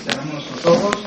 Cerramos nuestros ojos.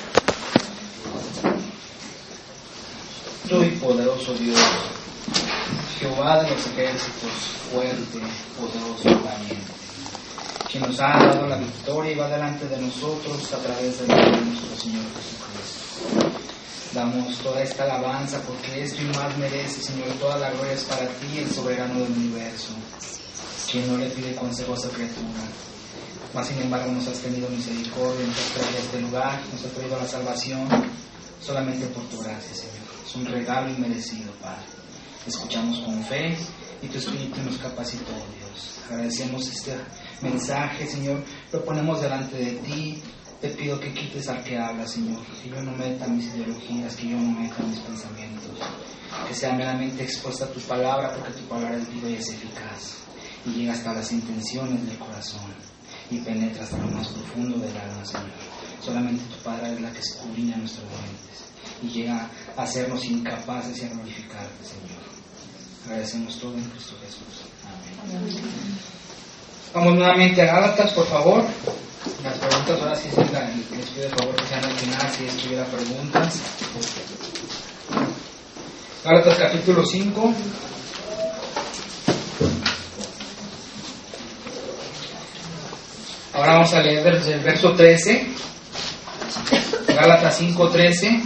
Tú y poderoso Dios, Jehová de los ejércitos, fuerte, poderoso, valiente, quien nos ha dado la victoria y va delante de nosotros a través del nombre de nuestro Señor Jesucristo. Damos toda esta alabanza porque esto y más merece, Señor, toda la gloria es para ti, el soberano del universo, quien no le pide consejos a criatura. Mas sin embargo nos has tenido misericordia, nos has traído a este lugar, nos has traído a la salvación, solamente por tu gracia, Señor. Es un regalo inmerecido, Padre. Escuchamos con fe y tu Espíritu nos capacitó, Dios. Agradecemos este mensaje, Señor. Lo ponemos delante de ti. Te pido que quites al que habla, Señor. Que yo no meta mis ideologías, que yo no meta mis pensamientos. Que sea meramente expuesta tu palabra, porque tu palabra es viva y es eficaz. Y llega hasta las intenciones del corazón. Y penetra hasta lo más profundo del alma, Señor. Solamente tu palabra es la que escudriña nuestros mentes y llega a hacernos incapaces y a glorificarte, Señor. Agradecemos todo en Cristo Jesús. Amén. Vamos nuevamente a Gálatas, por favor. Las preguntas ahora sí les pido de favor que sean al final si es que hubiera preguntas. Gálatas capítulo 5. Ahora vamos a leer desde el verso 13. Gálatas 5:13.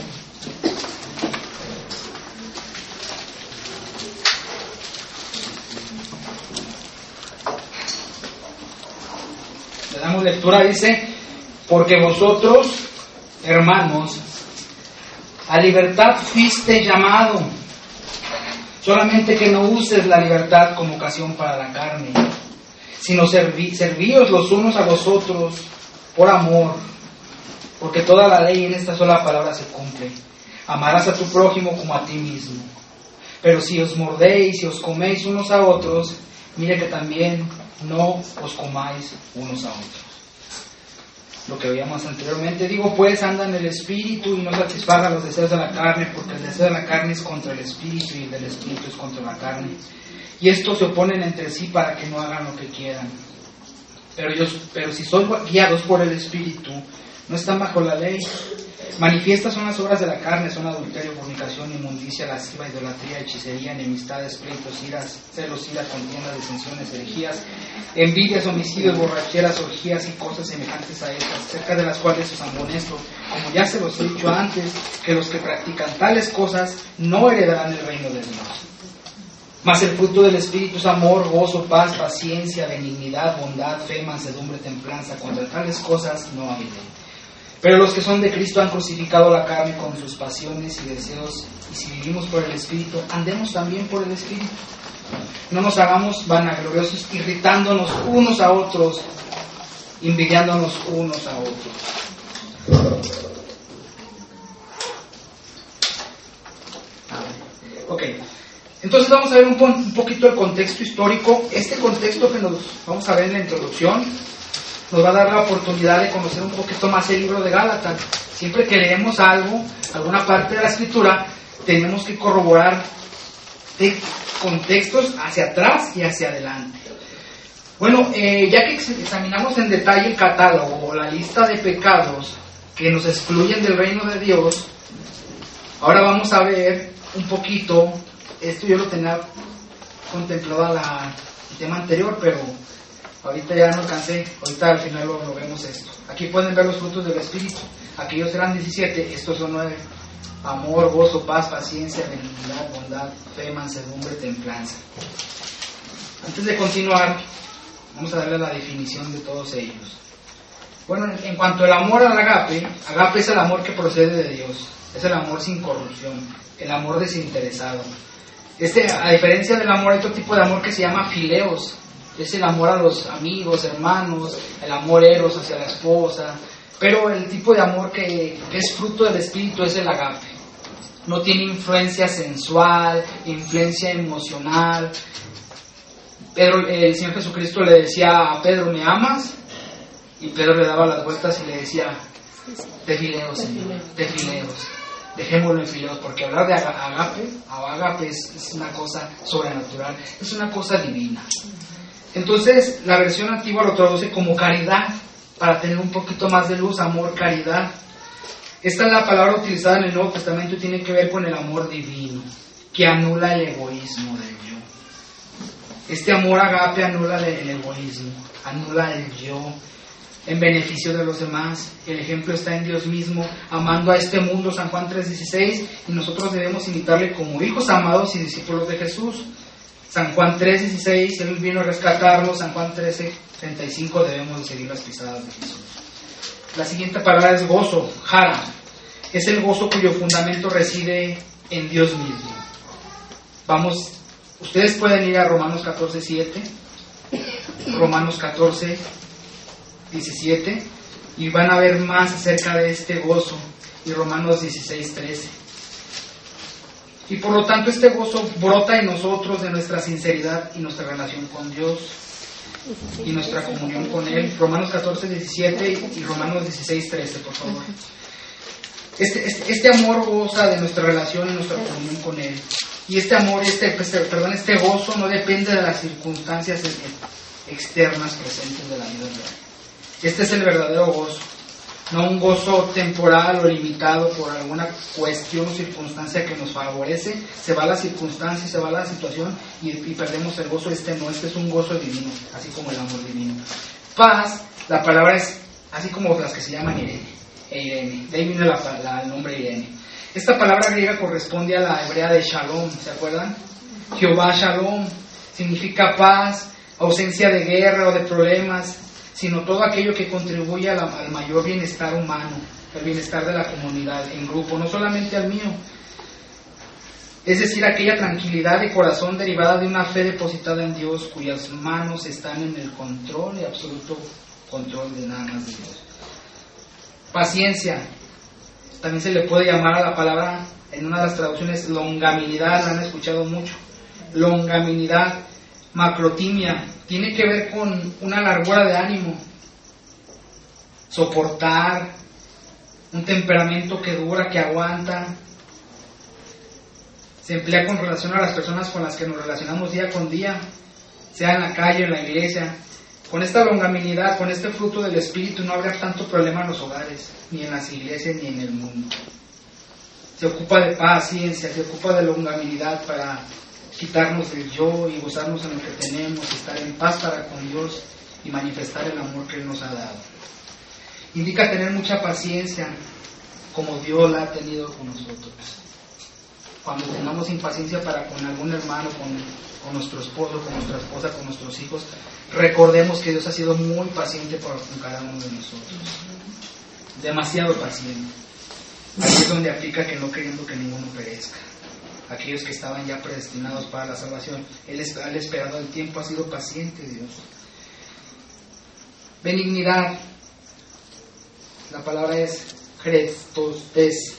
Le damos lectura, dice: porque vosotros, hermanos, a libertad fuiste llamado, solamente que no uses la libertad como ocasión para la carne, sino servíos los unos a los otros por amor, porque toda la ley en esta sola palabra se cumple: amarás a tu prójimo como a ti mismo. Pero si os mordéis y os coméis unos a otros, mire que también no os comáis unos a otros. Lo que veíamos anteriormente: digo pues, anda en el Espíritu y no satisfaga los deseos de la carne, porque el deseo de la carne es contra el Espíritu y el del Espíritu es contra la carne. Y estos se oponen entre sí para que no hagan lo que quieran. Pero si son guiados por el Espíritu, no están bajo la ley. Manifiestas son las obras de la carne: son adulterio, fornicación, inmundicia, lascivia, idolatría, hechicería, enemistades, pleitos, iras, celos, ira, contiendas, disensiones, herejías, envidias, homicidios, borracheras, orgías y cosas semejantes a estas, cerca de las cuales os amonesto, como ya se los he dicho antes, que los que practican tales cosas no heredarán el reino de Dios. Mas el fruto del Espíritu es amor, gozo, paz, paciencia, benignidad, bondad, fe, mansedumbre, templanza. Contra tales cosas no hay ley. Pero los que son de Cristo han crucificado la carne con sus pasiones y deseos, y si vivimos por el Espíritu, andemos también por el Espíritu. No nos hagamos vanagloriosos, irritándonos unos a otros, envidiándonos unos a otros. Ok, entonces vamos a ver un poquito el contexto histórico. Este contexto que nos vamos a ver en la introducción nos va a dar la oportunidad de conocer un poquito más el libro de Gálatas. Siempre que leemos algo, alguna parte de la escritura, tenemos que corroborar de contextos hacia atrás y hacia adelante. Bueno, ya que examinamos en detalle el catálogo o la lista de pecados que nos excluyen del reino de Dios, ahora vamos a ver un poquito. Esto yo lo tenía contemplado en el tema anterior, pero ahorita ya no alcancé. Ahorita al final lo vemos esto. Aquí pueden ver los frutos del Espíritu. Aquellos eran 17, estos son 9. Amor, gozo, paz, paciencia, benignidad, bondad, fe, mansedumbre, templanza. Antes de continuar, vamos a darle la definición de todos ellos. Bueno, en cuanto al amor al agape es el amor que procede de Dios. Es el amor sin corrupción, el amor desinteresado. A diferencia del amor, hay otro tipo de amor que se llama fileos. Es el amor a los amigos, hermanos, el amor eros hacia la esposa. Pero el tipo de amor que es fruto del Espíritu es el agape. No tiene influencia sensual, influencia emocional. Pero el Señor Jesucristo le decía a Pedro: ¿me amas? Y Pedro le daba las vueltas y le decía: te fileo, Señor, te fileos. Dejémoslo en fileos, porque hablar de agape es una cosa sobrenatural, es una cosa divina. Entonces, la versión antigua lo traduce como caridad. para tener un poquito más de luz, amor, caridad. Esta es la palabra utilizada en el Nuevo Testamento y tiene que ver con el amor divino, que anula el egoísmo del yo. Este amor agape anula el egoísmo, anula el yo en beneficio de los demás. El ejemplo está en Dios mismo, amando a este mundo, San Juan 3:16, y nosotros debemos imitarle como hijos amados y discípulos de Jesús. San Juan 3:16, Él vino a rescatarnos. San Juan 13:35, debemos de seguir las pisadas de Jesús. La siguiente palabra es gozo, jara. Es el gozo cuyo fundamento reside en Dios mismo. Vamos, ustedes pueden ir a Romanos 14:7, Romanos 14:17, y van a ver más acerca de este gozo, y Romanos 16:13. Y por lo tanto este gozo brota en nosotros de nuestra sinceridad y nuestra relación con Dios y nuestra comunión con Él. Romanos 14:17 y Romanos 16:13, por favor. Este amor goza de nuestra relación y nuestra comunión con Él. Y este amor, este gozo no depende de las circunstancias externas presentes de la vida real. Este es el verdadero gozo, no un gozo temporal o limitado por alguna cuestión o circunstancia que nos favorece. Se va la circunstancia, se va la situación y perdemos el gozo. Este es un gozo divino, así como el amor divino. Paz, la palabra es así como las que se llaman Irene. De ahí viene el nombre Irene. Esta palabra griega corresponde a la hebrea de Shalom, ¿se acuerdan? Jehová Shalom significa paz, ausencia de guerra o de problemas, sino todo aquello que contribuye al mayor bienestar humano, el bienestar de la comunidad, en grupo, no solamente al mío. Es decir, aquella tranquilidad de corazón derivada de una fe depositada en Dios, cuyas manos están en el control y absoluto control de nada más de Dios. Paciencia, también se le puede llamar a la palabra, en una de las traducciones, longanimidad, la han escuchado mucho. Longanimidad, macrotimia, tiene que ver con una largura de ánimo, soportar, un temperamento que dura, que aguanta. Se emplea con relación a las personas con las que nos relacionamos día con día, sea en la calle, en la iglesia. Con esta longanimidad, con este fruto del Espíritu, no habrá tanto problema en los hogares, ni en las iglesias, ni en el mundo. Se ocupa de paciencia, se ocupa de longanimidad para quitarnos del yo y gozarnos en lo que tenemos, estar en paz para con Dios y manifestar el amor que Él nos ha dado. Indica tener mucha paciencia, como Dios la ha tenido con nosotros. Cuando tengamos impaciencia para con algún hermano, con nuestro esposo, con nuestra esposa, con nuestros hijos, recordemos que Dios ha sido muy paciente con cada uno de nosotros. Demasiado paciente. Aquí es donde aplica que no queriendo que ninguno perezca. Aquellos que estaban ya predestinados para la salvación, Él ha esperado el tiempo, ha sido paciente Dios. Benignidad, la palabra es Christostes,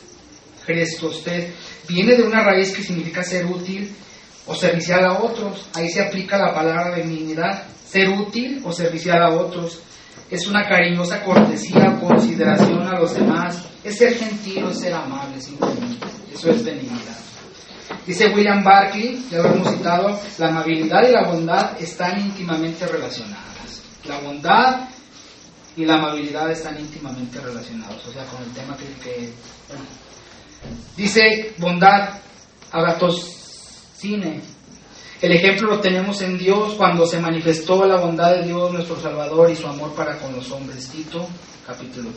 viene de una raíz que significa ser útil o servicial a otros. Ahí se aplica la palabra benignidad, ser útil o servicial a otros. Es una cariñosa cortesía o consideración a los demás, es ser gentil o ser amable simplemente. Eso es benignidad. Dice William Barclay, ya lo hemos citado, la amabilidad y la bondad están íntimamente relacionadas. La bondad y la amabilidad están íntimamente relacionados, o sea, con el tema que dice bondad, agatosine. El ejemplo lo tenemos en Dios cuando se manifestó la bondad de Dios nuestro Salvador y su amor para con los hombres. Tito capítulo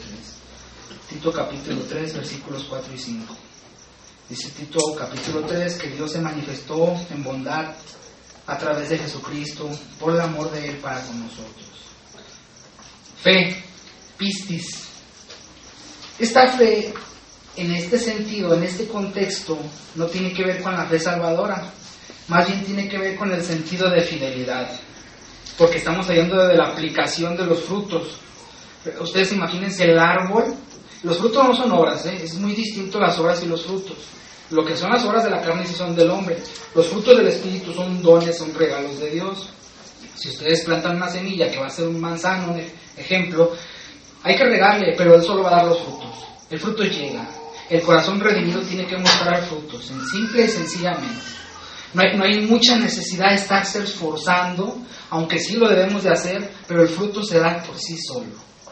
3, versículos 4 y 5. Dice Tito capítulo 3 que Dios se manifestó en bondad a través de Jesucristo por el amor de Él para con nosotros. Fe, pistis. Esta fe, en este sentido, en este contexto, no tiene que ver con la fe salvadora, más bien tiene que ver con el sentido de fidelidad, porque estamos hablando de la aplicación de los frutos. Ustedes imagínense el árbol. Los frutos no son obras, es muy distinto las obras y los frutos. Lo que son las obras de la carne sí son del hombre. Los frutos del Espíritu son dones, son regalos de Dios. Si ustedes plantan una semilla que va a ser un manzano, ejemplo, hay que regarle, pero Él solo va a dar los frutos. El fruto llega. El corazón redimido tiene que mostrar frutos, simple y sencillamente. No hay mucha necesidad de estarse esforzando, aunque sí lo debemos de hacer, pero el fruto se da por sí solo.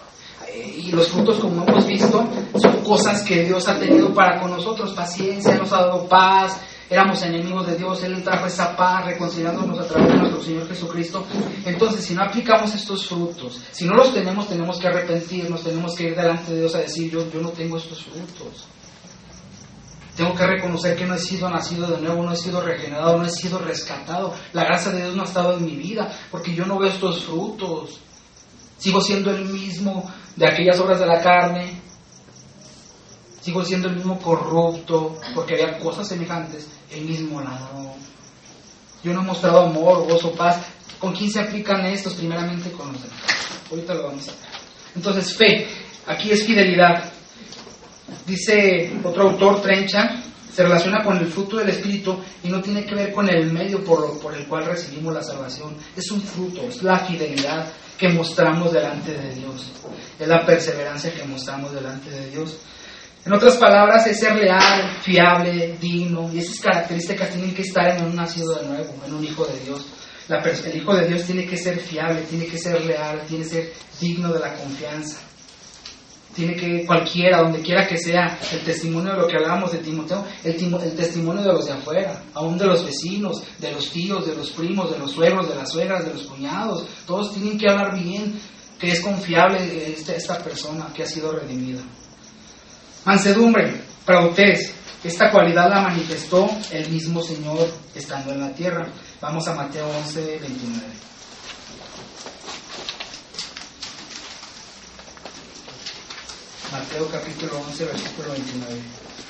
y los frutos, como hemos visto, son cosas que Dios ha tenido para con nosotros. Paciencia, nos ha dado paz. Éramos enemigos de Dios, Él trajo esa paz, reconciliándonos a través de nuestro Señor Jesucristo. Entonces, si no aplicamos estos frutos, si no los tenemos, tenemos que arrepentirnos, tenemos que ir delante de Dios a decir, yo no tengo estos frutos. Tengo que reconocer que no he sido nacido de nuevo, no he sido regenerado, no he sido rescatado. La gracia de Dios no ha estado en mi vida, porque yo no veo estos frutos. Sigo siendo el mismo de aquellas obras de la carne. Sigo siendo el mismo corrupto, porque había cosas semejantes, el mismo ladrón. Yo no he mostrado amor, gozo, paz. ¿Con quién se aplican estos? Primeramente con los demás. Ahorita lo vamos a ver. Entonces, fe, aquí es fidelidad. Dice otro autor, Trenchard, se relaciona con el fruto del Espíritu y no tiene que ver con el medio por el cual recibimos la salvación. Es un fruto, es la fidelidad que mostramos delante de Dios. Es la perseverancia que mostramos delante de Dios. En otras palabras, es ser leal, fiable, digno, y esas características tienen que estar en un nacido de nuevo, en un hijo de Dios. El hijo de Dios tiene que ser fiable, tiene que ser leal, tiene que ser digno de la confianza. Tiene que, cualquiera, donde quiera que sea, el testimonio de lo que hablábamos de Timoteo, el testimonio de los de afuera, aún de los vecinos, de los tíos, de los primos, de los suegros, de las suegras, de los cuñados, todos tienen que hablar bien, que es confiable esta persona que ha sido redimida. Mansedumbre, prautez, esta cualidad la manifestó el mismo Señor estando en la tierra. Vamos a Mateo 11, 29. Mateo capítulo 11, versículo 29.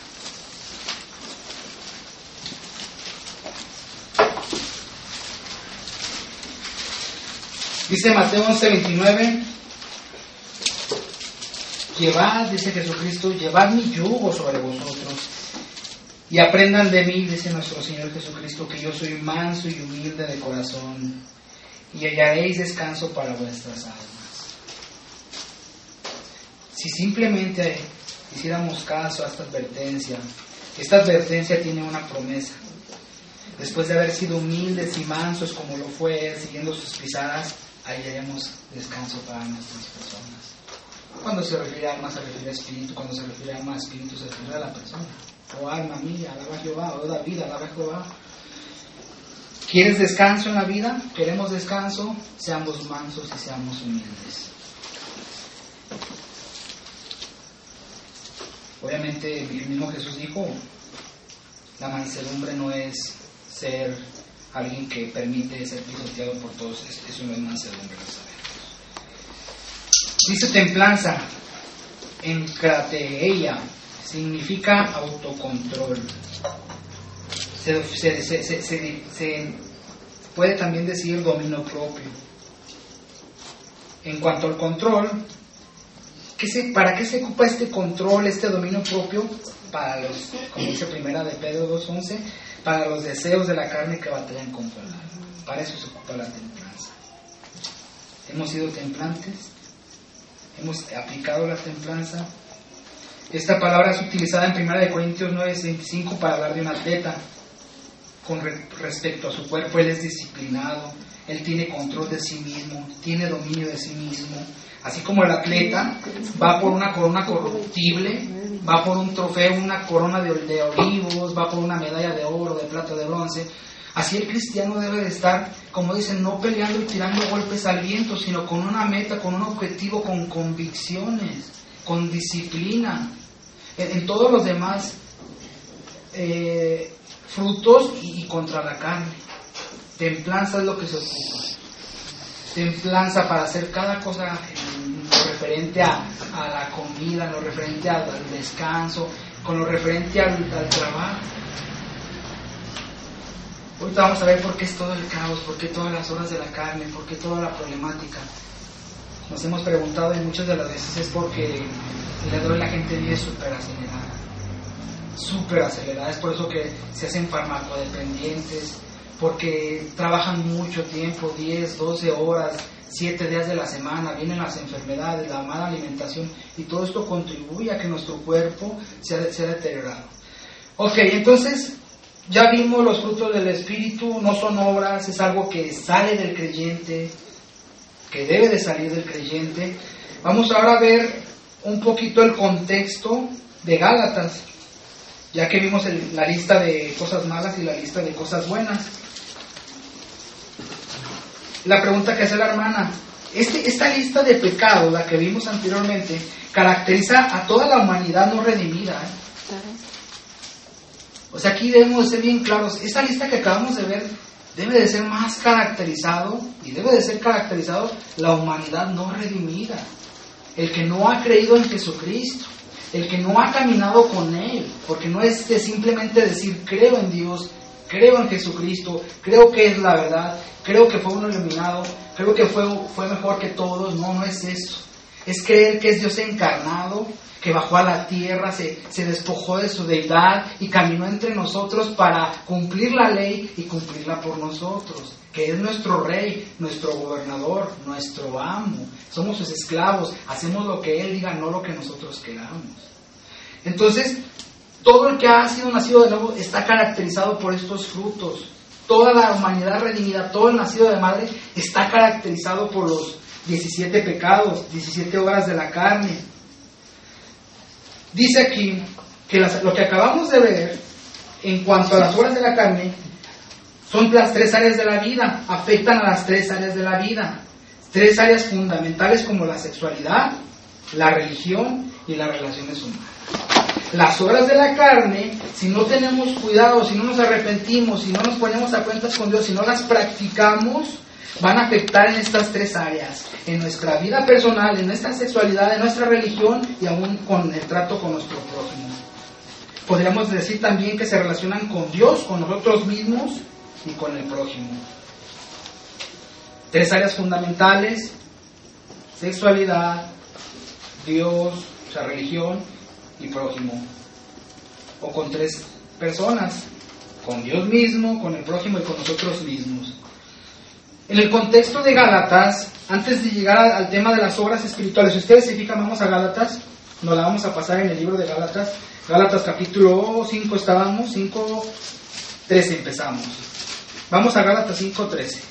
Dice Mateo 11, 29. Llevad, dice Jesucristo, llevad mi yugo sobre vosotros y aprendan de mí, dice nuestro Señor Jesucristo, que yo soy manso y humilde de corazón y hallaréis descanso para vuestras almas. Si simplemente hiciéramos caso a esta advertencia tiene una promesa. Después de haber sido humildes y mansos como lo fue Él, siguiendo sus pisadas, hallaremos descanso para nuestras personas. Cuando se refiere a alma, se refiere a espíritu. Cuando se refiere a alma, espíritu, se refiere a la persona. Oh alma mía, alaba a Jehová. Oh David, alaba a Jehová. ¿Quieres descanso en la vida? ¿Queremos descanso? Seamos mansos y seamos humildes. Obviamente, el mismo Jesús dijo, la mansedumbre no es ser alguien que permite ser pisoteado por todos. Eso no es mansedumbre, lo sabemos. Dice templanza, en krateia, significa autocontrol. Se puede también decir dominio propio. En cuanto al control, ¿para qué se ocupa este control, este dominio propio? Para los, como dice primera de Pedro 2:11, para los deseos de la carne que batallan contra el alma. Para eso se ocupa la templanza. Hemos sido templantes, hemos aplicado la templanza. Esta palabra es utilizada en 1 Corintios 9:25 para hablar de un atleta. Con respecto a su cuerpo, él es disciplinado, él tiene control de sí mismo, tiene dominio de sí mismo. Así como el atleta va por una corona corruptible, va por un trofeo, una corona de olivos, va por una medalla de oro, de plata, de bronce. Así el cristiano debe de estar, como dicen, no peleando y tirando golpes al viento, sino con una meta, con un objetivo, con convicciones, con disciplina. En todos los demás frutos y contra la carne. Templanza es lo que se ocupa. Templanza para hacer cada cosa en lo referente a la comida, en lo referente al descanso, con lo referente al trabajo. Ahorita vamos a ver por qué es todo el caos, por qué todas las horas de la carne, por qué toda la problemática. Nos hemos preguntado y muchas de las veces es porque el día de hoy la gente vive súper acelerada. Es por eso que se hacen farmacodependientes, porque trabajan mucho tiempo, 10, 12 horas, 7 días de la semana, vienen las enfermedades, la mala alimentación, y todo esto contribuye a que nuestro cuerpo sea deteriorado. Ok, entonces ya vimos los frutos del Espíritu, no son obras, es algo que sale del creyente, que debe de salir del creyente. Vamos ahora a ver un poquito el contexto de Gálatas, ya que vimos la lista de cosas malas y la lista de cosas buenas. La pregunta que hace la hermana, esta lista de pecados, la que vimos anteriormente, caracteriza a toda la humanidad no redimida. O sea, aquí debemos ser bien claros. Esta lista que acabamos de ver debe de ser más caracterizado, y debe de ser caracterizado la humanidad no redimida, el que no ha creído en Jesucristo, el que no ha caminado con Él, porque no es de simplemente decir creo en Dios, creo en Jesucristo, creo que es la verdad, creo que fue uno iluminado, creo que fue mejor que todos. No es eso. Es creer que es Dios encarnado, que bajó a la tierra, se despojó de su deidad y caminó entre nosotros para cumplir la ley y cumplirla por nosotros, que es nuestro rey, nuestro gobernador, nuestro amo. Somos sus esclavos, hacemos lo que Él diga, no lo que nosotros queramos. Entonces, todo el que ha sido nacido de nuevo está caracterizado por estos frutos. Toda la humanidad redimida, todo el nacido de madre está caracterizado por los 17 pecados, 17 obras de la carne. Dice aquí que lo que acabamos de ver en cuanto a las obras de la carne son las 3 áreas de la vida, afectan a las 3 áreas de la vida, 3 áreas fundamentales como la sexualidad, la religión y las relaciones humanas. Las obras de la carne, si no tenemos cuidado, si no nos arrepentimos, si no nos ponemos a cuentas con Dios, si no las practicamos, van a afectar en estas 3 áreas, en nuestra vida personal, en nuestra sexualidad, en nuestra religión y aún con el trato con nuestro prójimo. Podríamos decir también que se relacionan con Dios, con nosotros mismos y con el prójimo. 3 áreas fundamentales: sexualidad, Dios, o sea, religión y prójimo. O con 3 personas, con Dios mismo, con el prójimo y con nosotros mismos. En el contexto de Gálatas, antes de llegar al tema de las obras espirituales, si ustedes se fijan, vamos a Gálatas, nos la vamos a pasar en el libro de Gálatas. Gálatas capítulo 5 estábamos, 5:13 empezamos. Vamos a Gálatas 5:13.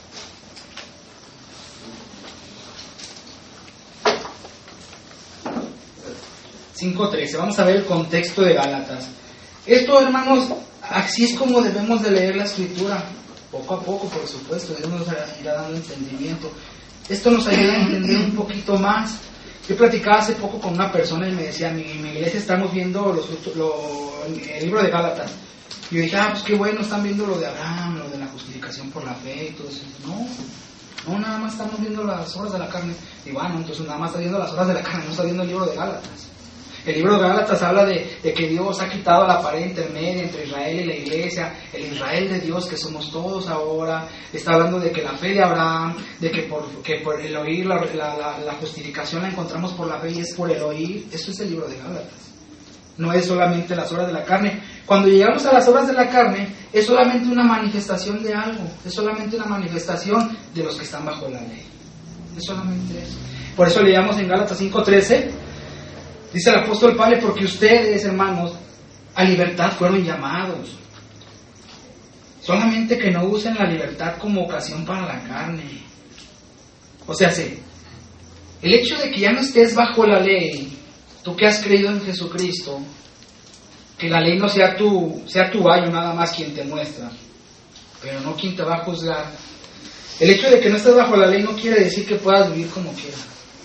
Vamos a ver el contexto de Gálatas. Esto, hermanos, así es como debemos de leer la Escritura. Poco a poco, por supuesto, Dios nos irá dando entendimiento. Esto nos ayuda a entender un poquito más. Yo platicaba hace poco con una persona y me decía, en mi iglesia estamos viendo el libro de Gálatas. Y yo dije, pues qué bueno, están viendo lo de Abraham, lo de la justificación por la fe y todo eso. No, nada más estamos viendo las obras de la carne. Y bueno, entonces nada más está viendo las obras de la carne, no está viendo el libro de Gálatas. El libro de Gálatas habla de que Dios ha quitado la pared intermedia entre Israel y la iglesia, el Israel de Dios que somos todos ahora. Está hablando de que la fe de Abraham, de que por el oír la justificación la encontramos por la fe y es por el oír. Eso es el libro de Gálatas. No es solamente las obras de la carne. Cuando llegamos a las obras de la carne, es solamente una manifestación de algo, es solamente una manifestación de los que están bajo la ley. Es solamente eso. Por eso leíamos en Gálatas 5:13. Dice el apóstol Pablo, porque ustedes, hermanos, a libertad fueron llamados. Solamente que no usen la libertad como ocasión para la carne. O sea, el hecho de que ya no estés bajo la ley, tú que has creído en Jesucristo, que la ley no sea tu ayo nada más quien te muestra, pero no quien te va a juzgar. El hecho de que no estés bajo la ley no quiere decir que puedas vivir como quieras.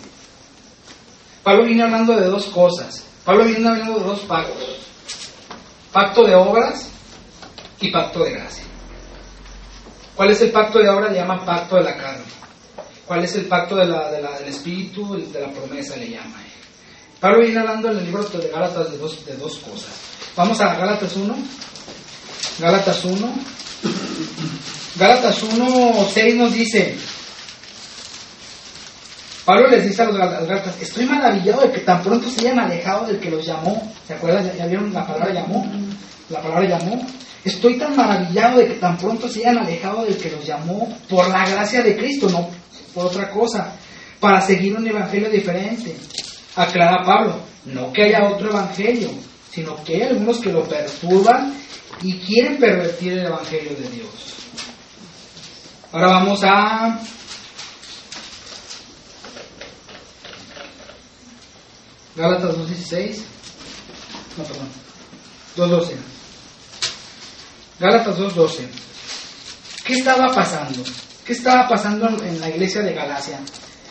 Pablo viene hablando de 2 cosas. Pablo viene hablando de 2 pactos. Pacto de obras y pacto de gracia. ¿Cuál es el pacto de obras? Le llama pacto de la carne. ¿Cuál es el pacto del espíritu? De la promesa le llama. Pablo viene hablando en el libro de Gálatas de dos cosas. Vamos a Gálatas 1. Gálatas 1:6 nos dice... Pablo les dice a los Gálatas, estoy maravillado de que tan pronto se hayan alejado del que los llamó. ¿Se acuerdan? ¿Ya vieron la palabra llamó? La palabra llamó. Estoy tan maravillado de que tan pronto se hayan alejado del que los llamó por la gracia de Cristo, no por otra cosa, para seguir un evangelio diferente. Aclara Pablo, no que haya otro evangelio, sino que hay algunos que lo perturban y quieren pervertir el evangelio de Dios. Ahora vamos a Gálatas 2:16. No, perdón. 2:12. Gálatas 2:12. ¿Qué estaba pasando? ¿Qué estaba pasando en la iglesia de Galacia?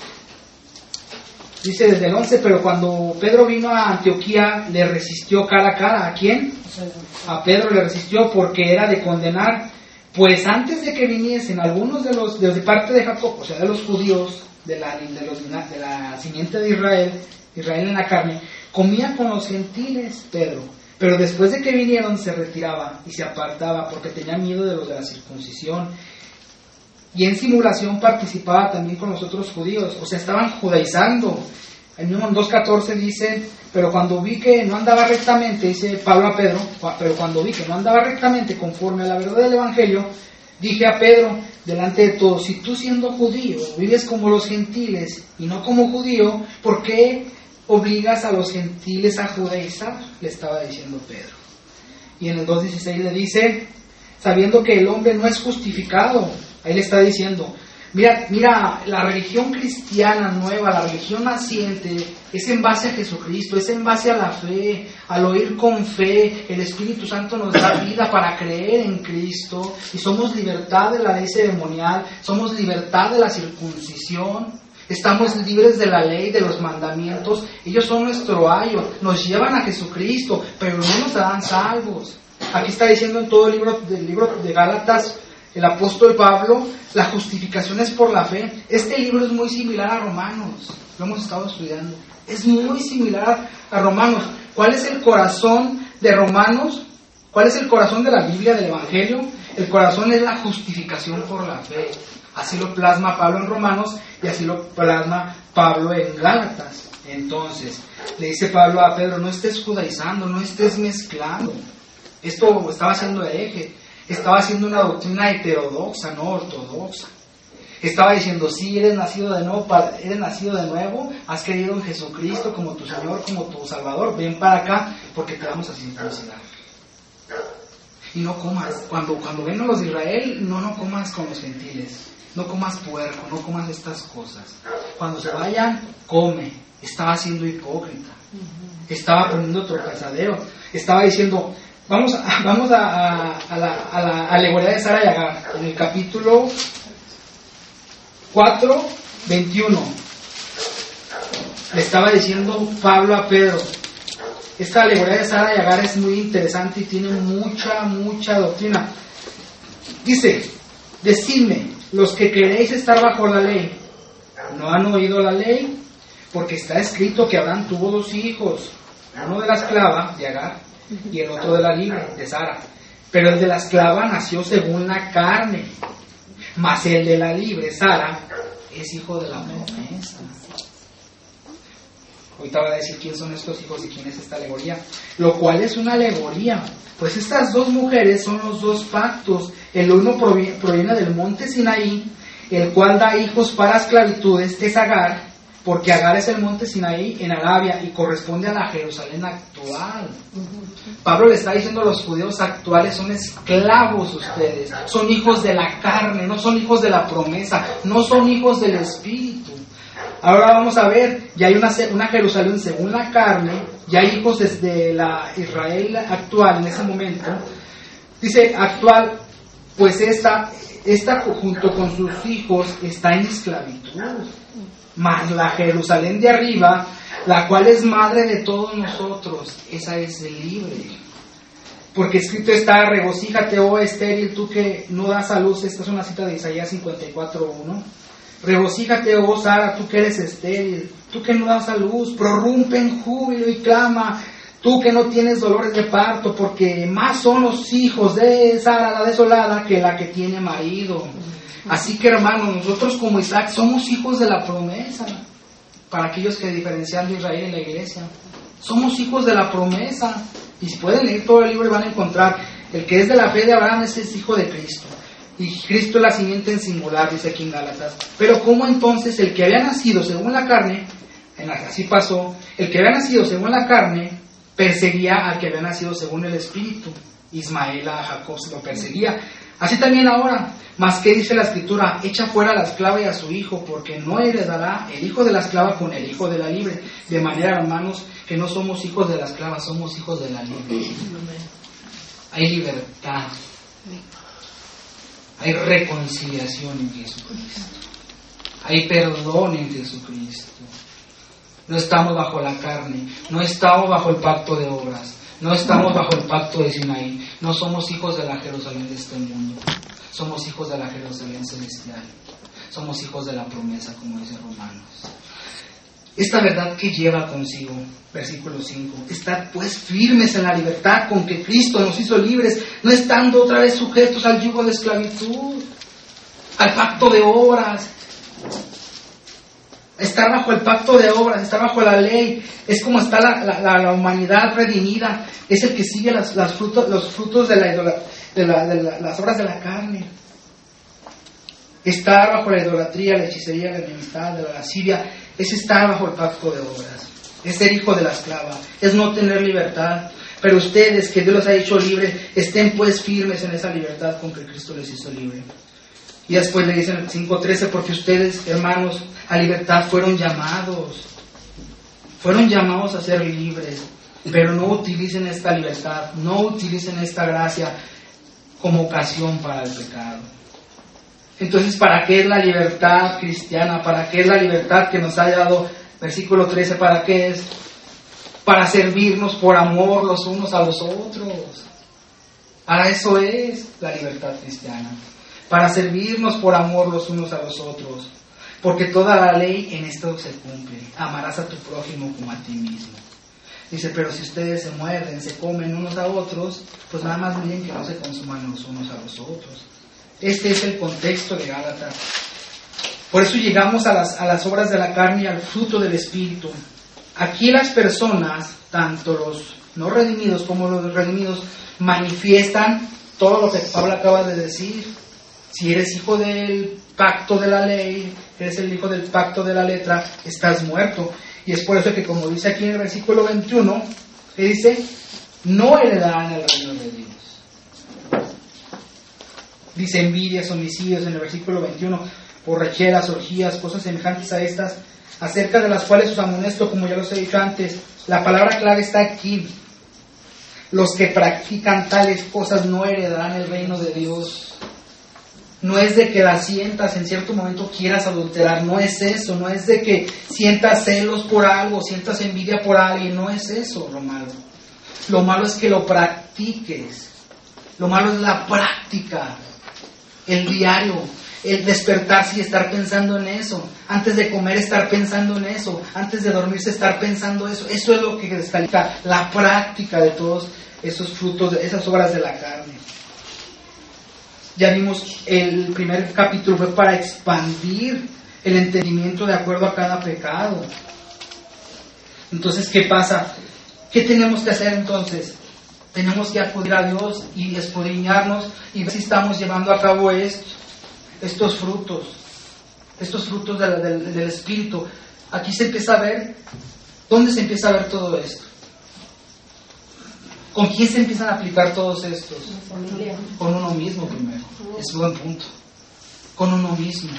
Dice desde el 11, pero cuando Pedro vino a Antioquía, le resistió cara a cara. ¿A quién? A Pedro le resistió porque era de condenar. Pues antes de que viniesen algunos de parte de Jacob, o sea, de los judíos, de la simiente de Israel en la carne, comía con los gentiles, Pedro. Pero después de que vinieron, se retiraba y se apartaba porque tenía miedo de los de la circuncisión. Y en simulación participaba también con los otros judíos, o sea, estaban judaizando. En 2:14 dice, pero cuando vi que no andaba rectamente, dice Pablo a Pedro, pero cuando vi que no andaba rectamente conforme a la verdad del Evangelio, dije a Pedro, delante de todos, si tú siendo judío vives como los gentiles y no como judío, ¿por qué obligas a los gentiles a judaizar? Le estaba diciendo Pedro. Y en el 2:16 le dice, sabiendo que el hombre no es justificado, ahí le está diciendo, mira, la religión cristiana nueva, la religión naciente, es en base a Jesucristo, es en base a la fe, al oír con fe. El Espíritu Santo nos da vida para creer en Cristo y somos libertad de la ley ceremonial, somos libertad de la circuncisión, estamos libres de la ley, de los mandamientos. Ellos son nuestro ayo, nos llevan a Jesucristo, pero no nos harán salvos. Aquí está diciendo en todo el libro de Gálatas, el apóstol Pablo, la justificación es por la fe. Este libro es muy similar a Romanos, lo hemos estado estudiando. Es muy similar a Romanos. ¿Cuál es el corazón de Romanos? ¿Cuál es el corazón de la Biblia, del Evangelio? El corazón es la justificación por la fe. Así lo plasma Pablo en Romanos y así lo plasma Pablo en Gálatas. Entonces, le dice Pablo a Pedro, no estés judaizando, no estés mezclando. Esto estaba haciendo hereje. Estaba haciendo una doctrina heterodoxa, no ortodoxa. Estaba diciendo, sí, eres nacido de nuevo, has creído en Jesucristo como tu Señor, como tu Salvador, ven para acá porque te vamos a circuncidar. Y no comas, cuando vengan los de Israel, no comas con los gentiles, no comas puerco, no comas estas cosas. Cuando se vayan, come. Estaba siendo hipócrita, estaba poniendo tropezadero, estaba diciendo, Vamos a la alegoría de Sara y Agar, en el capítulo 4, 21. Le estaba diciendo Pablo a Pedro, esta alegoría de Sara y Agar es muy interesante y tiene mucha doctrina. Dice, decidme, los que queréis estar bajo la ley, ¿no han oído la ley? Porque está escrito que Abraham tuvo 2 hijos, uno de la esclava de Agar y el otro de la libre, de Sara. Pero el de la esclava nació según la carne, mas el de la libre, Sara, es hijo de la promesa. Ahorita va a decir quién son estos hijos y quién es esta alegoría. Lo cual es una alegoría, pues estas 2 mujeres son los 2 pactos. El uno proviene del monte Sinaí, el cual da hijos para esclavitud, es Agar, porque Agar es el monte Sinaí en Arabia y corresponde a la Jerusalén actual. Pablo le está diciendo a los judíos actuales, son esclavos ustedes, son hijos de la carne, no son hijos de la promesa, no son hijos del Espíritu. Ahora vamos a ver, ya hay una Jerusalén según la carne, ya hay hijos desde la Israel actual en ese momento. Dice actual, pues esta junto con sus hijos está en esclavitud. Mas la Jerusalén de arriba, la cual es madre de todos nosotros, esa es libre. Porque escrito está, regocíjate, oh estéril, tú que no das a luz. Esta es una cita de Isaías 54:1. Regocíjate, oh Sara, tú que eres estéril, tú que no das a luz, prorrumpe en júbilo y clama, tú que no tienes dolores de parto, porque más son los hijos de Sara la desolada que la que tiene marido. Así que hermanos, nosotros como Isaac somos hijos de la promesa. Para aquellos que diferencian de Israel en la iglesia, somos hijos de la promesa. Y si pueden leer todo el libro y van a encontrar, el que es de la fe de Abraham es hijo de Cristo. Y Cristo es la simiente en singular, dice aquí en Gálatas. Pero ¿cómo entonces el que había nacido según la carne, así pasó, el que había nacido según la carne, perseguía al que había nacido según el Espíritu? Ismael a Jacob se lo perseguía. Así también ahora, mas ¿qué dice la Escritura? Echa fuera a la esclava y a su hijo, porque no heredará el hijo de la esclava con el hijo de la libre. De manera, hermanos, que no somos hijos de la esclava, somos hijos de la libre. Hay libertad. Hay reconciliación en Jesucristo. Hay perdón en Jesucristo. No estamos bajo la carne, no estamos bajo el pacto de obras, no estamos bajo el pacto de Sinaí, no somos hijos de la Jerusalén de este mundo, somos hijos de la Jerusalén celestial, somos hijos de la promesa, como dice Romanos. Esta verdad que lleva consigo, versículo 5, estad pues firmes en la libertad con que Cristo nos hizo libres, no estando otra vez sujetos al yugo de esclavitud, al pacto de obras. Estar bajo el pacto de obras, estar bajo la ley, es como está la humanidad redimida, es el que sigue los frutos de las obras de la carne. Estar bajo la idolatría, la hechicería, la enemistad, la lascivia, es estar bajo el pacto de obras, es ser hijo de la esclava, es no tener libertad. Pero ustedes, que Dios los ha hecho libres, estén pues firmes en esa libertad con que Cristo les hizo libre. Y después le dicen en el 5:13, porque ustedes, hermanos, a libertad fueron llamados a ser libres, pero no utilicen esta libertad, no utilicen esta gracia como ocasión para el pecado. Entonces, ¿para qué es la libertad cristiana? ¿Para qué es la libertad que nos ha dado? Versículo 13, ¿para qué es? Para servirnos por amor los unos a los otros. Para eso es la libertad cristiana. Para servirnos por amor los unos a los otros. Porque toda la ley en esto se cumple. Amarás a tu prójimo como a ti mismo. Dice, pero si ustedes se muerden, se comen unos a otros, pues nada más miren que no se consuman los unos a los otros. Este es el contexto de Gálatas. Por eso llegamos a las obras de la carne y al fruto del Espíritu. Aquí las personas, tanto los no redimidos como los redimidos, manifiestan todo lo que Pablo acaba de decir. Si eres hijo del pacto de la ley, eres el hijo del pacto de la letra, estás muerto. Y es por eso que, como dice aquí en el versículo 21, que dice, no heredarán el reino de Dios. Dice envidias, homicidios en el versículo 21, borracheras, orgías, cosas semejantes a estas, acerca de las cuales os amonesto, como ya los he dicho antes. La palabra clave está aquí. Los que practican tales cosas no heredarán el reino de Dios. No es de que la sientas, en cierto momento quieras adulterar, no es eso, no es de que sientas celos por algo, sientas envidia por alguien, no es eso lo malo. Lo malo es que lo practiques, lo malo es la práctica, el diario, el despertarse y estar pensando en eso, antes de comer estar pensando en eso, antes de dormirse estar pensando eso es lo que descalifica la práctica de todos esos frutos, de esas obras de la carne. Ya vimos, el primer capítulo fue para expandir el entendimiento de acuerdo a cada pecado. Entonces, ¿qué pasa? ¿Qué tenemos que hacer entonces? Tenemos que acudir a Dios y escudriñarnos y ver si estamos llevando a cabo estos frutos del Espíritu. Aquí se empieza a ver, ¿dónde se empieza a ver todo esto? ¿Con quién se empiezan a aplicar todos estos? Con uno mismo primero. Es un buen punto. Con uno mismo.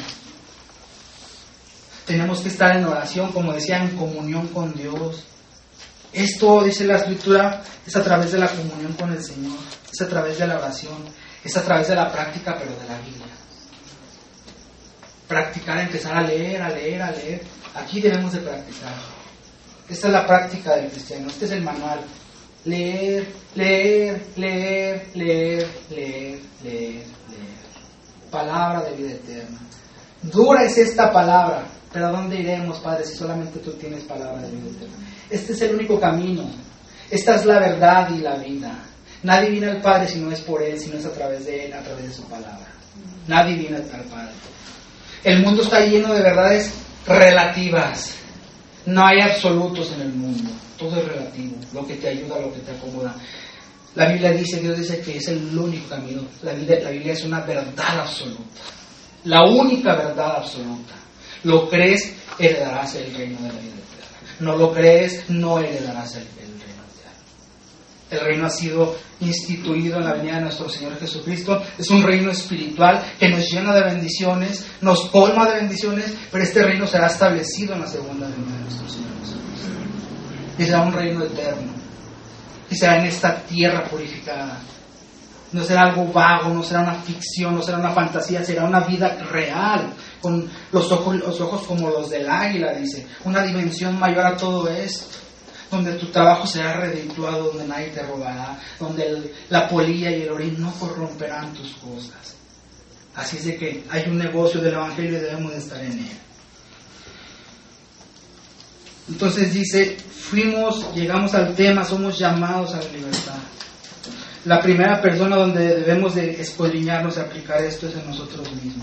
Tenemos que estar en oración, como decía, en comunión con Dios. Esto, dice la Escritura, es a través de la comunión con el Señor. Es a través de la oración. Es a través de la práctica, pero de la Biblia. Practicar, empezar a leer. Aquí debemos de practicar. Esta es la práctica del cristiano. Este es el manual. Leer. Palabra de vida eterna. Dura es esta palabra, pero ¿a dónde iremos, Padre, si solamente tú tienes palabra de vida eterna? Este es el único camino. Esta es la verdad y la vida. Nadie viene al Padre si no es por Él, si no es a través de Él, a través de su palabra. Nadie viene al Padre. El mundo está lleno de verdades relativas. No hay absolutos en el mundo. Todo es relativo. Lo que te ayuda, lo que te acomoda. La Biblia dice, Dios dice que es el único camino. La Biblia es una verdad absoluta. La única verdad absoluta. Lo crees, heredarás el reino de la vida eterna. No lo crees, no heredarás el reino eterno. El reino ha sido instituido en la venida de nuestro Señor Jesucristo. Es un reino espiritual que nos llena de bendiciones, nos colma de bendiciones, pero este reino será establecido en la segunda venida de nuestro Señor Jesucristo. Y será un reino eterno. Y será en esta tierra purificada. No será algo vago, no será una ficción, no será una fantasía, será una vida real, con los ojos como los del águila, dice. Una dimensión mayor a todo esto. Donde tu trabajo será redituado, donde nadie te robará, donde la polilla y el orín no corromperán tus cosas. Así es de que hay un negocio del Evangelio y debemos de estar en él. Entonces dice, llegamos al tema, somos llamados a la libertad. La primera persona donde debemos de escudriñarnos y aplicar esto es en nosotros mismos.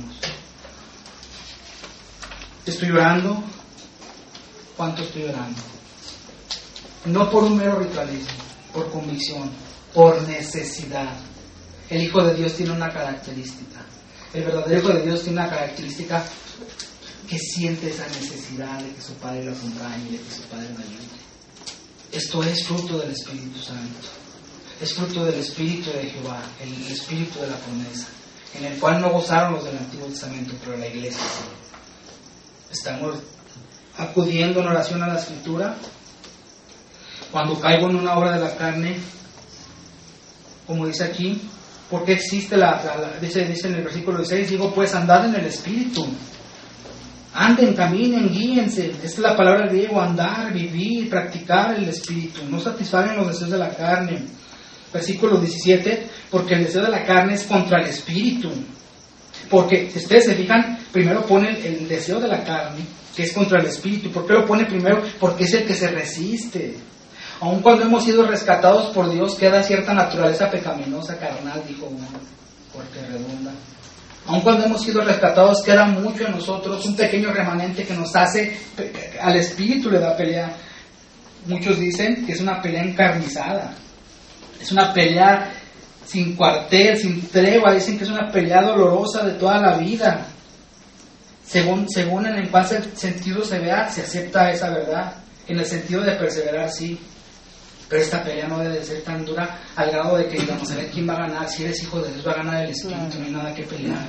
¿Estoy orando? ¿Cuánto estoy orando? No por un mero ritualismo, por convicción, por necesidad. El Hijo de Dios tiene una característica. El verdadero Hijo de Dios tiene una característica que siente esa necesidad de que su Padre lo acompañe, de que su Padre lo ayude. Esto es fruto del Espíritu Santo. Es fruto del Espíritu de Jehová, el Espíritu de la promesa, en el cual no gozaron los del Antiguo Testamento, pero la iglesia sí. Estamos acudiendo en oración a la Escritura. Cuando caigo en una obra de la carne, como dice aquí, porque existe dice en el versículo 16, digo pues andad en el Espíritu, anden, caminen, guíense. Esta es la palabra griego, andar, vivir, practicar el Espíritu, no satisfagan los deseos de la carne. Versículo 17, porque el deseo de la carne es contra el Espíritu. Porque si ustedes se fijan, primero pone el deseo de la carne, que es contra el Espíritu. ¿Por qué lo pone primero? Porque es el que se resiste. Aun cuando hemos sido rescatados por Dios, queda cierta naturaleza pecaminosa, carnal, dijo uno, porque redunda. Aun cuando hemos sido rescatados, queda mucho en nosotros, un pequeño remanente que nos hace, al Espíritu le da pelea. Muchos dicen que es una pelea encarnizada. Es una pelea sin cuartel, sin tregua. Dicen que es una pelea dolorosa de toda la vida. Según en el cual sentido se vea, se acepta esa verdad. En el sentido de perseverar, sí. Pero esta pelea no debe ser tan dura al grado de que digamos, a ver quién va a ganar. Si eres hijo de Dios, va a ganar el Espíritu, no hay nada que pelear.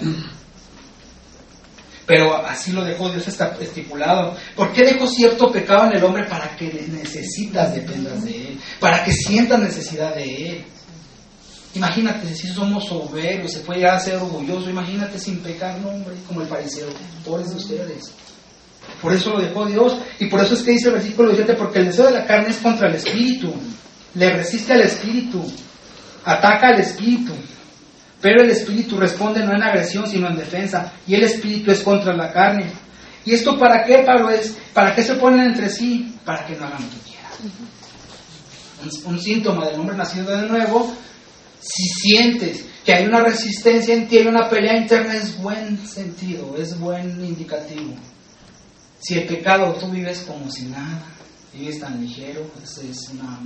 Pero así lo dejó Dios estipulado. ¿Por qué dejó cierto pecado en el hombre? Para que dependas de Él, para que sientas necesidad de Él. Imagínate si somos soberbios, se puede llegar a ser orgulloso. Imagínate sin pecar, no, hombre, como el fariseo. Pobres de ustedes. Por eso lo dejó Dios. Y por eso es que dice el versículo 17, porque el deseo de la carne es contra el Espíritu. Le resiste al Espíritu. Ataca al Espíritu. Pero el Espíritu responde no en agresión, sino en defensa. Y el Espíritu es contra la carne. ¿Y esto para qué, Pablo? ¿Para qué se ponen entre sí? Para que no hagan lo que quieran. Un síntoma del hombre nacido de nuevo, si sientes que hay una resistencia en ti, hay una pelea interna, es buen sentido, es buen indicativo. Si el pecado tú vives como si nada, vives tan ligero, eso es una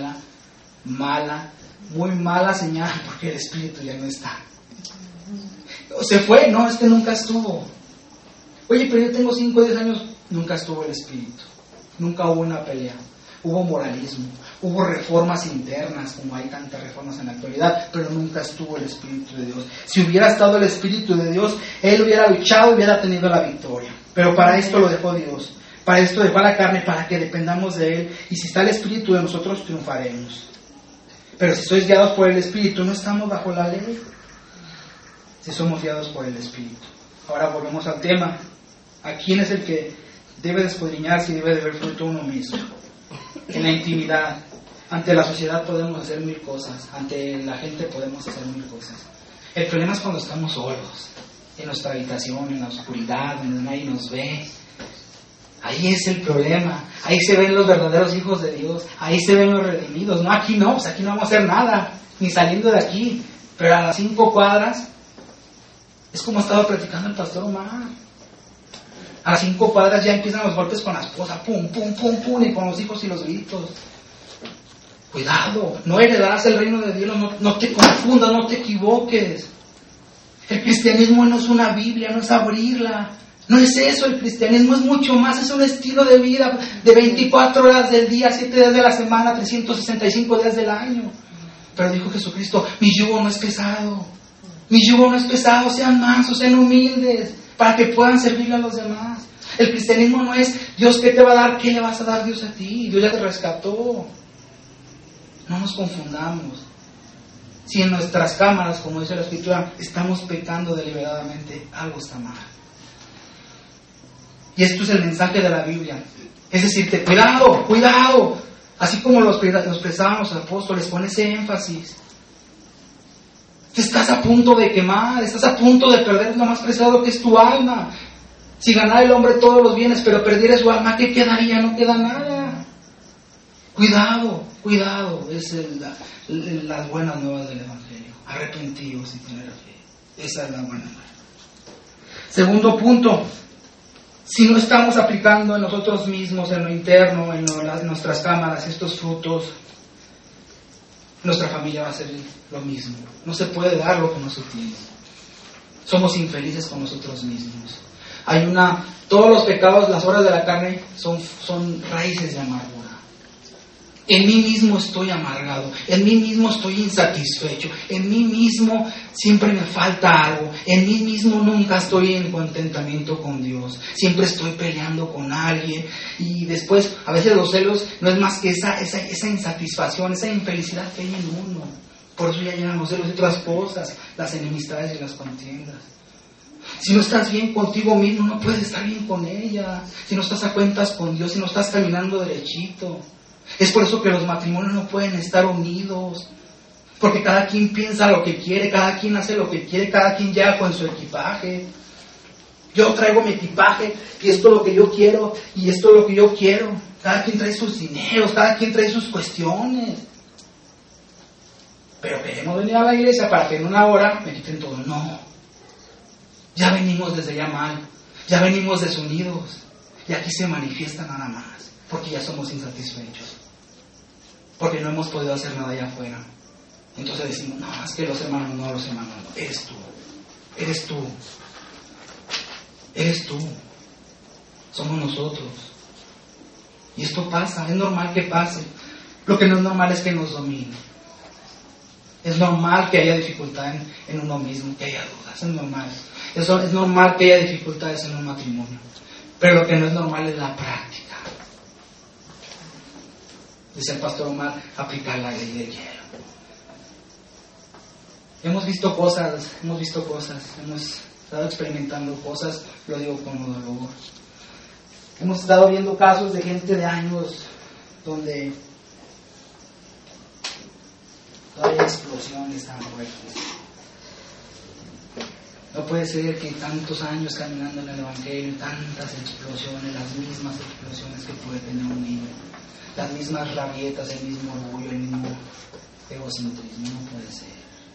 muy mala señal, porque el Espíritu ya no está. Se fue, no, es que nunca estuvo. Oye, pero yo tengo 5 o 10 años, nunca estuvo el Espíritu. Nunca hubo una pelea. Hubo moralismo, hubo reformas internas, como hay tantas reformas en la actualidad, pero nunca estuvo el Espíritu de Dios. Si hubiera estado el Espíritu de Dios, Él hubiera luchado y hubiera tenido la victoria. Pero para esto lo dejó Dios. Para esto dejó a la carne, para que dependamos de Él. Y si está el Espíritu de nosotros, triunfaremos. Pero si sois guiados por el Espíritu, no estamos bajo la ley. Si somos guiados por el Espíritu. Ahora volvemos al tema. ¿A quién es el que debe de escudriñarse y debe de ver fruto uno mismo? En la intimidad. Ante la sociedad podemos hacer 1000 cosas. Ante la gente podemos hacer 1000 cosas. El problema es cuando estamos solos. En nuestra habitación, en la oscuridad, donde nadie nos ve. Ahí es el problema. Ahí se ven los verdaderos hijos de Dios. Ahí se ven los redimidos. No, aquí no, pues aquí no vamos a hacer nada. Ni saliendo de aquí. Pero a las 5 cuadras, es como estaba platicando el pastor Omar. A las 5 cuadras ya empiezan los golpes con la esposa. Pum, pum, pum, pum. Y con los hijos y los gritos. Cuidado. No heredarás el reino de Dios. No te confundas, no te equivoques. El cristianismo no es una Biblia, no es abrirla. No es eso el cristianismo, es mucho más, es un estilo de vida de 24 horas del día, 7 días de la semana, 365 días del año. Pero dijo Jesucristo, mi yugo no es pesado, sean mansos, sean humildes, para que puedan servirle a los demás. El cristianismo no es Dios, ¿qué te va a dar? ¿Qué le vas a dar Dios a ti? Dios ya te rescató. No nos confundamos. Si en nuestras cámaras, como dice la Escritura, estamos pecando deliberadamente, algo está mal. Y esto es el mensaje de la Biblia. Es decirte, cuidado. Así como los prestaban los apóstoles, pon ese énfasis. Te estás a punto de quemar, estás a punto de perder lo más preciado que es tu alma. Si ganara el hombre todos los bienes, pero perdiera su alma, ¿qué quedaría? No queda nada. Cuidado. Es las buenas nuevas del Evangelio. Arrepentidos y tener fe. Esa es la buena nueva. Segundo punto. Si no estamos aplicando en nosotros mismos, en lo interno, en nuestras cámaras, estos frutos, nuestra familia va a ser lo mismo. No se puede dar lo que no se tiene. Somos infelices con nosotros mismos. Todos los pecados, las obras de la carne, son raíces de amargura. En mí mismo estoy amargado, en mí mismo estoy insatisfecho, en mí mismo siempre me falta algo, en mí mismo nunca estoy en contentamiento con Dios, siempre estoy peleando con alguien y después a veces los celos no es más que esa insatisfacción, esa infelicidad que hay en uno. Por eso ya llegan los celos y otras cosas, las enemistades y las contiendas. Si no estás bien contigo mismo, no puedes estar bien con ella. Si no estás a cuentas con Dios, si no estás caminando derechito. Es por eso que los matrimonios no pueden estar unidos, porque cada quien piensa lo que quiere, cada quien hace lo que quiere, cada quien llega con su equipaje. Yo traigo mi equipaje y esto es lo que yo quiero y esto es lo que yo quiero. Cada quien trae sus dineros, cada quien trae sus cuestiones. Pero queremos venir a la iglesia para que en una hora me quiten todo. No, ya venimos desde ya mal, ya venimos desunidos y aquí se manifiesta nada más. Porque ya somos insatisfechos. Porque no hemos podido hacer nada allá afuera. Entonces decimos, no, es que los hermanos no. Eres tú. Somos nosotros. Y esto pasa, es normal que pase. Lo que no es normal es que nos domine. Es normal que haya dificultad en uno mismo, que haya dudas, es normal. Es normal que haya dificultades en un matrimonio. Pero lo que no es normal es la práctica. Dice el pastor Omar, aplicar la ley del hielo. Hemos visto cosas, hemos estado experimentando cosas, lo digo con dolor. Hemos estado viendo casos de gente de años donde todavía hay explosiones tan fuertes. No puede ser que tantos años caminando en el Evangelio, tantas explosiones, las mismas explosiones que puede tener un niño. Las mismas rabietas, el mismo orgullo, el mismo egocentrismo, no puede ser.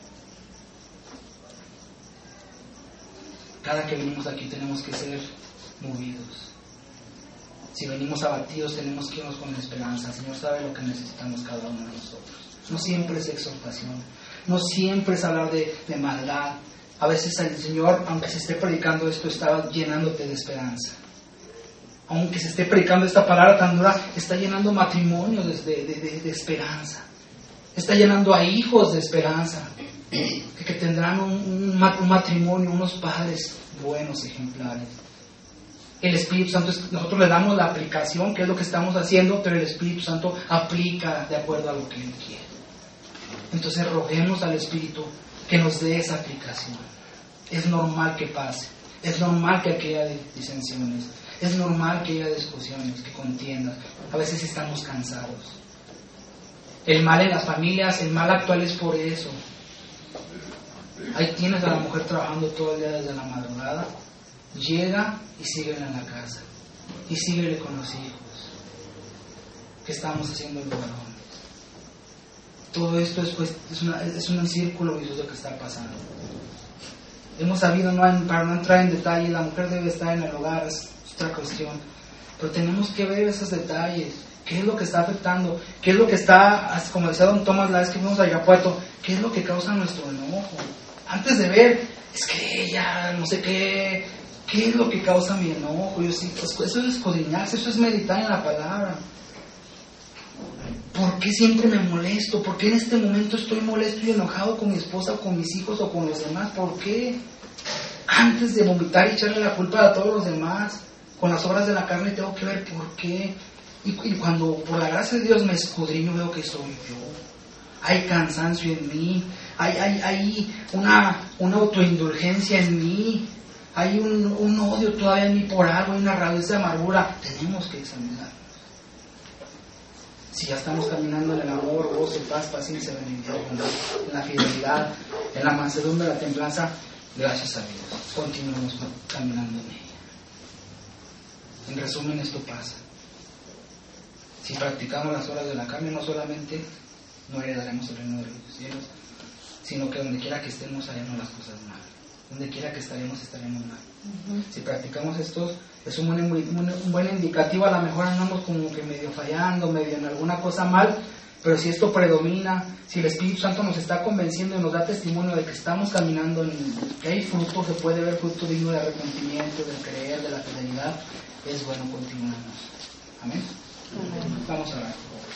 Cada que venimos aquí tenemos que ser movidos. Si venimos abatidos tenemos que irnos con esperanza. El Señor sabe lo que necesitamos cada uno de nosotros. No siempre es exhortación, no siempre es hablar de maldad. A veces el Señor, aunque se esté predicando esto, está llenándote de esperanza. Aunque se esté predicando esta palabra tan dura, está llenando matrimonios de esperanza. Está llenando a hijos de esperanza. Que tendrán un matrimonio, unos padres buenos, ejemplares. El Espíritu Santo, nosotros le damos la aplicación, que es lo que estamos haciendo, pero el Espíritu Santo aplica de acuerdo a lo que Él quiere. Entonces roguemos al Espíritu que nos dé esa aplicación. Es normal que pase. Es normal que aquí haya disensiones. Es normal que haya discusiones, que contiendas. A veces estamos cansados. El mal en las familias, el mal actual es por eso. Ahí tienes a la mujer trabajando todo el día desde la madrugada. Llega y síguele en la casa. Y síguele con los hijos. ¿Qué estamos haciendo los varones? Todo esto es un círculo vicioso que está pasando. Hemos sabido, para no entrar en detalle, la mujer debe estar en el hogar, es otra cuestión. Pero tenemos que ver esos detalles. ¿Qué es lo que está afectando? ¿Qué es lo que está, como decía don Tomás la vez que fuimos a Irapuato, qué es lo que causa nuestro enojo? Antes de ver, es que ella, no sé qué, ¿Qué es lo que causa mi enojo? Yo sí, pues, eso es escudriñarse, eso es meditar en la palabra. ¿Por qué siempre me molesto? ¿Por qué en este momento estoy molesto y enojado con mi esposa, o con mis hijos o con los demás? ¿Por qué? Antes de vomitar y echarle la culpa a todos los demás, con las obras de la carne tengo que ver por qué. Y cuando por la gracia de Dios me escudriño, veo que soy yo. Hay cansancio en mí, hay una autoindulgencia en mí, hay un odio todavía en mí por algo, hay una raíz de amargura. Tenemos que examinar. Si ya estamos caminando en el amor, gozo, paz, paciencia, benignidad, en la fidelidad, en la mansedumbre, la templanza, gracias a Dios. Continuemos caminando en ella. En resumen, esto pasa. Si practicamos las obras de la carne, no solamente no heredaremos el reino de los cielos, sino que donde quiera que estemos haremos las cosas mal. Donde quiera que estaremos mal. Si practicamos estos, es un buen indicativo. A lo mejor andamos como que medio fallando, medio en alguna cosa mal, pero si esto predomina, si el Espíritu Santo nos está convenciendo y nos da testimonio de que estamos caminando, que hay fruto, que puede haber fruto digno de arrepentimiento, del creer, de la fidelidad, es bueno continuarnos. Amén. Vamos a orar.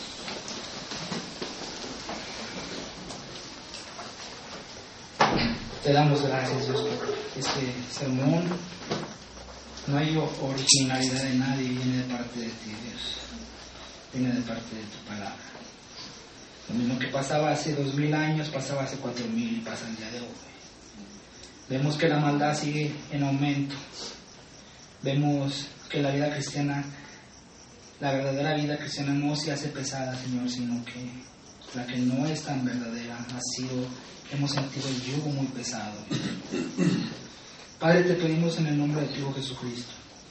Te damos gracias, Dios, por este sermón. No hay originalidad de nadie, viene de parte de ti, Dios. Viene de parte de tu palabra. Lo mismo que pasaba hace 2000 años, pasaba hace 4000 y pasa el día de hoy. Vemos que la maldad sigue en aumento. Vemos que la vida cristiana, la verdadera vida cristiana no se hace pesada, Señor, sino que la que no es tan verdadera hemos sentido el yugo muy pesado. Padre, te pedimos en el nombre de tu Hijo Jesucristo,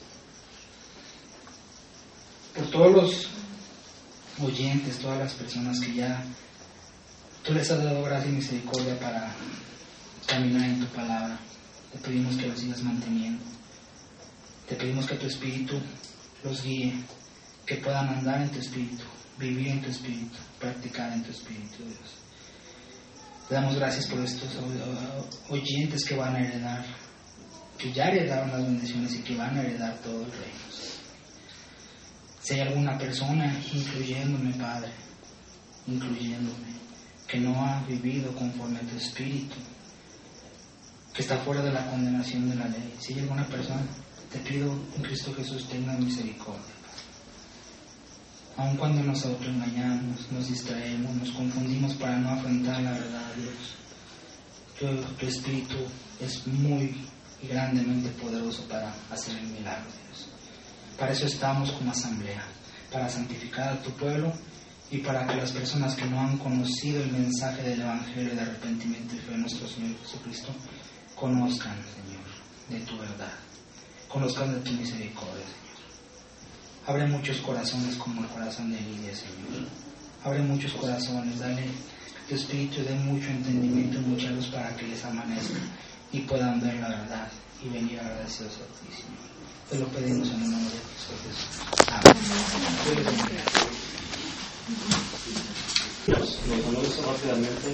por todos los oyentes, todas las personas que ya tú les has dado gracia y misericordia para caminar en tu palabra, te pedimos que los sigas manteniendo. Te pedimos que tu Espíritu los guíe, que puedan andar en tu Espíritu, vivir en tu Espíritu, practicar en tu Espíritu, Dios. Te damos gracias por estos oyentes que van a heredar, que ya heredaron las bendiciones y que van a heredar todo el reino. Si hay alguna persona, incluyéndome, Padre, que no ha vivido conforme a tu Espíritu, que está fuera de la condenación de la ley, si hay alguna persona, te pido en Cristo Jesús tenga misericordia. Aun cuando nos autoengañamos, nos distraemos, nos confundimos para no afrontar la verdad de Dios, tu Espíritu es muy y grandemente poderoso para hacer el milagro, Dios. Para eso estamos como asamblea, para santificar a tu pueblo y para que las personas que no han conocido el mensaje del Evangelio de arrepentimiento y fe de nuestro Señor Jesucristo conozcan, Señor, de tu verdad, conozcan de tu misericordia, Señor. Abre muchos corazones como el corazón de Lidia, Señor. Abre muchos corazones, dale que tu Espíritu dé mucho entendimiento y mucha luz para que les amanezca y puedan ver la verdad y venir agradecidos a ti, Señor. Te lo pedimos en el nombre de Cristo Jesús. Amén. Nos rápidamente.